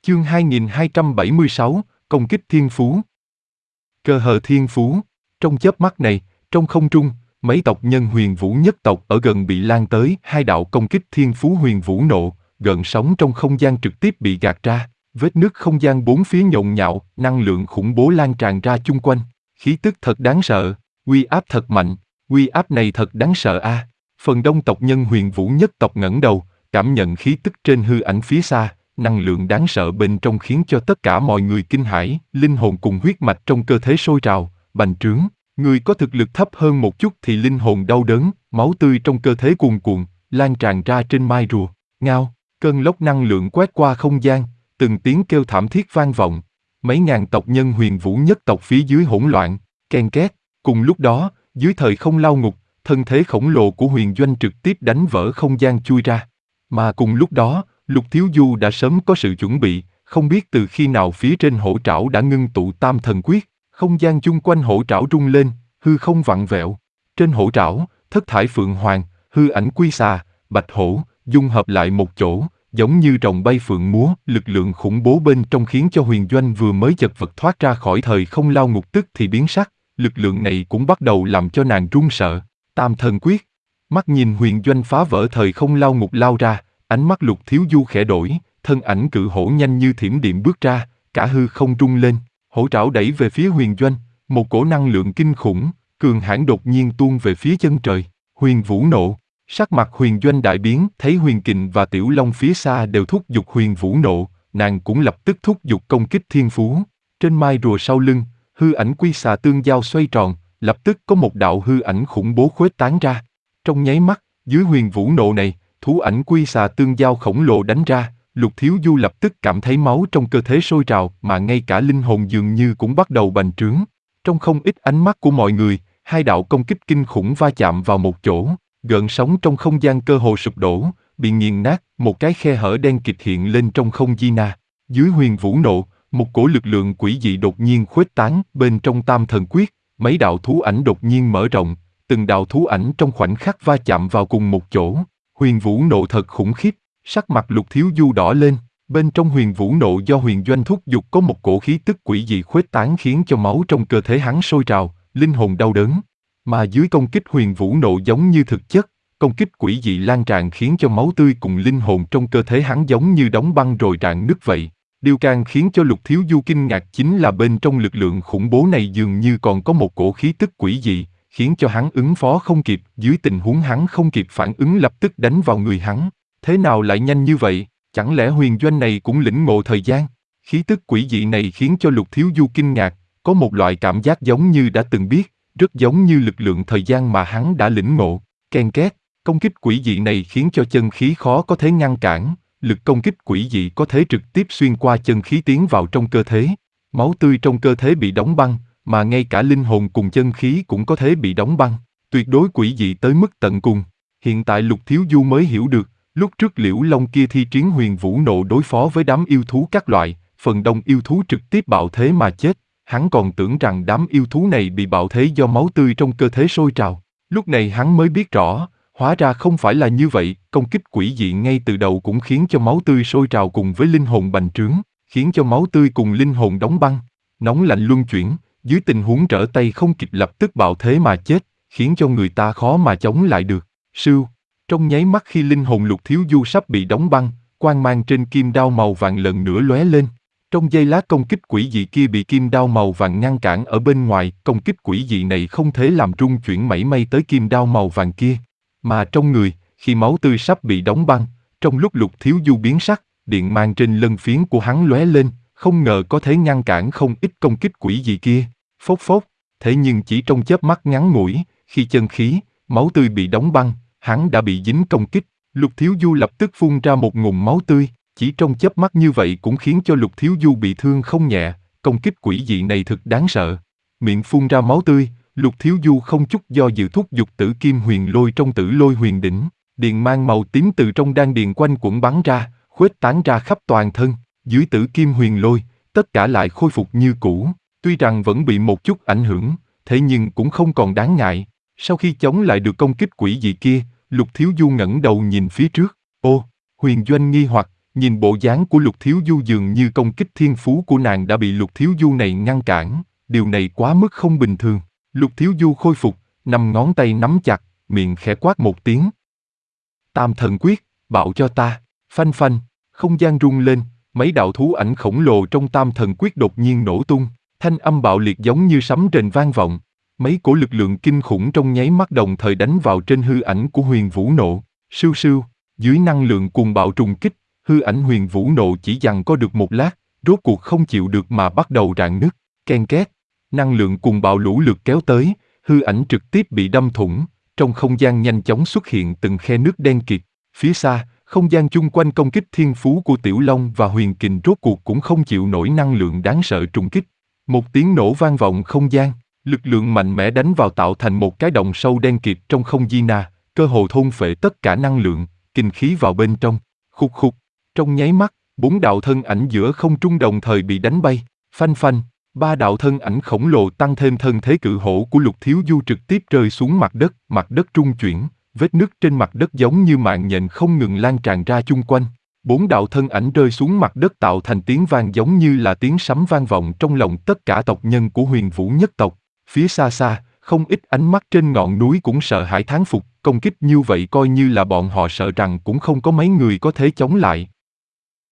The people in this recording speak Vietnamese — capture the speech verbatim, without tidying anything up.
Chương hai nghìn hai trăm bảy mươi sáu, Công kích thiên phú. Cơ hờ thiên phú. Trong chớp mắt này, trong không trung, mấy tộc nhân Huyền Vũ nhất tộc ở gần bị lan tới hai đạo công kích thiên phú Huyền Vũ nộ, gợn sóng trong không gian trực tiếp bị gạt ra, vết nứt không gian bốn phía nhộn nhạo, năng lượng khủng bố lan tràn ra chung quanh, khí tức thật đáng sợ, uy áp thật mạnh, uy áp này thật đáng sợ a. À. Phần đông tộc nhân Huyền Vũ nhất tộc ngẩng đầu, cảm nhận khí tức trên hư ảnh phía xa. Năng lượng đáng sợ bên trong khiến cho tất cả mọi người kinh hãi, linh hồn cùng huyết mạch trong cơ thể sôi trào, bành trướng. Người có thực lực thấp hơn một chút thì linh hồn đau đớn, máu tươi trong cơ thể cuồn cuộn, lan tràn ra trên mai rùa. Ngao, cơn lốc năng lượng quét qua không gian, từng tiếng kêu thảm thiết vang vọng. Mấy ngàn tộc nhân Huyền Vũ nhất tộc phía dưới hỗn loạn, ken két. Cùng lúc đó, dưới thời không lao ngục, thân thế khổng lồ của Huyền Doanh trực tiếp đánh vỡ không gian chui ra. Mà cùng lúc đó, Lục Thiếu Du đã sớm có sự chuẩn bị, không biết từ khi nào phía trên hổ trảo đã ngưng tụ tam thần quyết, không gian chung quanh hổ trảo rung lên, hư không vặn vẹo. Trên hổ trảo, thất thải phượng hoàng, hư ảnh quy xà, bạch hổ, dung hợp lại một chỗ, giống như rồng bay phượng múa, lực lượng khủng bố bên trong khiến cho Huyền Doanh vừa mới chật vật thoát ra khỏi thời không lao ngục tức thì biến sắc, lực lượng này cũng bắt đầu làm cho nàng run sợ. Tam thần quyết, mắt nhìn Huyền Doanh phá vỡ thời không lao ngục lao ra. Ánh mắt Lục Thiếu Du khẽ đổi, thân ảnh cự hổ nhanh như thiểm điện bước ra, cả hư không rung lên, hổ trảo đẩy về phía Huyền Doanh, một cổ năng lượng kinh khủng, cường hãn đột nhiên tuôn về phía chân trời. Huyền Vũ nộ, sắc mặt Huyền Doanh đại biến, thấy Huyền Kình và Tiểu Long phía xa đều thúc giục Huyền Vũ nộ, nàng cũng lập tức thúc giục công kích thiên phú. Trên mai rùa sau lưng, hư ảnh quy xà tương giao xoay tròn, lập tức có một đạo hư ảnh khủng bố khuếch tán ra. Trong nháy mắt, dưới Huyền Vũ nộ này, thú ảnh quy xà tương giao khổng lồ đánh ra, Lục Thiếu Du lập tức cảm thấy máu trong cơ thể sôi trào, mà ngay cả linh hồn dường như cũng bắt đầu bành trướng. Trong không ít ánh mắt của mọi người, hai đạo công kích kinh khủng va chạm vào một chỗ, gợn sóng trong không gian cơ hồ sụp đổ, bị nghiền nát, một cái khe hở đen kịt hiện lên trong không gian na. Dưới Huyền Vũ nộ, một cổ lực lượng quỷ dị đột nhiên khuếch tán, bên trong tam thần quyết, mấy đạo thú ảnh đột nhiên mở rộng, từng đạo thú ảnh trong khoảnh khắc va chạm vào cùng một chỗ. Huyền Vũ nộ thật khủng khiếp, sắc mặt Lục Thiếu Du đỏ lên, bên trong Huyền Vũ nộ do Huyền Doanh thúc giục có một cổ khí tức quỷ dị khuếch tán khiến cho máu trong cơ thể hắn sôi trào, linh hồn đau đớn. Mà dưới công kích Huyền Vũ nộ giống như thực chất, công kích quỷ dị lan tràn khiến cho máu tươi cùng linh hồn trong cơ thể hắn giống như đóng băng rồi rạn nứt vậy. Điều càng khiến cho Lục Thiếu Du kinh ngạc chính là bên trong lực lượng khủng bố này dường như còn có một cổ khí tức quỷ dị, khiến cho hắn ứng phó không kịp, dưới tình huống hắn không kịp phản ứng lập tức đánh vào người hắn. Thế nào lại nhanh như vậy, chẳng lẽ Huyền Doanh này cũng lĩnh ngộ thời gian? Khí tức quỷ dị này khiến cho Lục Thiếu Du kinh ngạc, có một loại cảm giác giống như đã từng biết, rất giống như lực lượng thời gian mà hắn đã lĩnh ngộ. Ken két, công kích quỷ dị này khiến cho chân khí khó có thể ngăn cản, lực công kích quỷ dị có thể trực tiếp xuyên qua chân khí tiến vào trong cơ thể. Máu tươi trong cơ thể bị đóng băng, mà ngay cả linh hồn cùng chân khí cũng có thể bị đóng băng, tuyệt đối quỷ dị tới mức tận cùng. Hiện tại Lục Thiếu Du mới hiểu được, lúc trước Liễu Long kia thi triển Huyền Vũ nộ đối phó với đám yêu thú các loại, phần đông yêu thú trực tiếp bạo thế mà chết, hắn còn tưởng rằng đám yêu thú này bị bạo thế do máu tươi trong cơ thể sôi trào. Lúc này hắn mới biết rõ, hóa ra không phải là như vậy, công kích quỷ dị ngay từ đầu cũng khiến cho máu tươi sôi trào cùng với linh hồn bành trướng, khiến cho máu tươi cùng linh hồn đóng băng, nóng lạnh luân chuyển. Dưới tình huống trở tay không kịp lập tức bạo thế mà chết, khiến cho người ta khó mà chống lại được. Sưu, trong nháy mắt khi linh hồn Lục Thiếu Du sắp bị đóng băng, quang mang trên kim đao màu vàng lần nữa lóe lên. Trong giây lát công kích quỷ dị kia bị kim đao màu vàng ngăn cản ở bên ngoài, công kích quỷ dị này không thể làm rung chuyển mảy may tới kim đao màu vàng kia. Mà trong người, khi máu tươi sắp bị đóng băng, trong lúc Lục Thiếu Du biến sắc, điện mang trên lân phiến của hắn lóe lên, không ngờ có thể ngăn cản không ít công kích quỷ dị kia. Phốc phốc, thế nhưng chỉ trong chớp mắt ngắn ngủi, khi chân khí, máu tươi bị đóng băng, hắn đã bị dính công kích. Lục Thiếu Du lập tức phun ra một ngụm máu tươi, chỉ trong chớp mắt như vậy cũng khiến cho Lục Thiếu Du bị thương không nhẹ, công kích quỷ dị này thực đáng sợ. Miệng phun ra máu tươi, Lục Thiếu Du không chút do dự thúc giục Tử Kim Huyền Lôi trong Tử Lôi Huyền Đỉnh, điện mang màu tím từ trong đan điền quanh quẩn bắn ra, khuếch tán ra khắp toàn thân. Dưới Tử Kim Huyền Lôi, tất cả lại khôi phục như cũ. Tuy rằng vẫn bị một chút ảnh hưởng, thế nhưng cũng không còn đáng ngại. Sau khi chống lại được công kích quỷ dị kia, Lục Thiếu Du ngẩng đầu nhìn phía trước. Ô, Huyền Doanh nghi hoặc, Nhìn bộ dáng của Lục Thiếu Du dường như công kích thiên phú của nàng đã bị Lục Thiếu Du này ngăn cản, điều này quá mức không bình thường. Lục Thiếu Du khôi phục, năm ngón tay nắm chặt, miệng khẽ quát một tiếng. Tam thần quyết, bạo cho ta, phanh phanh, không gian rung lên, mấy đạo thú ảnh khổng lồ trong tam thần quyết đột nhiên nổ tung, thanh âm bạo liệt giống như sấm rền vang vọng. Mấy cổ lực lượng kinh khủng trong nháy mắt đồng thời đánh vào trên hư ảnh của Huyền Vũ Nộ, sưu sưu, dưới năng lượng cuồng bạo trùng kích, hư ảnh Huyền Vũ Nộ chỉ giằng có được một lát, rốt cuộc không chịu được mà bắt đầu rạn nứt, ken két, năng lượng cuồng bạo lũ lượt kéo tới, hư ảnh trực tiếp bị đâm thủng, trong không gian nhanh chóng xuất hiện từng khe nước đen kịt, phía xa, không gian chung quanh công kích thiên phú của Tiểu Long và Huyền Kình rốt cuộc cũng không chịu nổi năng lượng đáng sợ trùng kích. Một tiếng nổ vang vọng không gian, lực lượng mạnh mẽ đánh vào tạo thành một cái động sâu đen kịt trong không gian na, cơ hồ thôn phệ tất cả năng lượng, kinh khí vào bên trong. Khục khục, trong nháy mắt, bốn đạo thân ảnh giữa không trung đồng thời bị đánh bay, phanh phanh, ba đạo thân ảnh khổng lồ tăng thêm thân thế cự hổ của Lục Thiếu Du trực tiếp rơi xuống mặt đất, mặt đất rung chuyển, vết nứt trên mặt đất giống như mạng nhện không ngừng lan tràn ra chung quanh. Bốn đạo thân ảnh rơi xuống mặt đất tạo thành tiếng vang giống như là tiếng sấm vang vọng trong lòng tất cả tộc nhân của Huyền Vũ nhất tộc. Phía xa xa, không ít ánh mắt trên ngọn núi cũng sợ hãi thán phục, công kích như vậy coi như là bọn họ sợ rằng cũng không có mấy người có thể chống lại.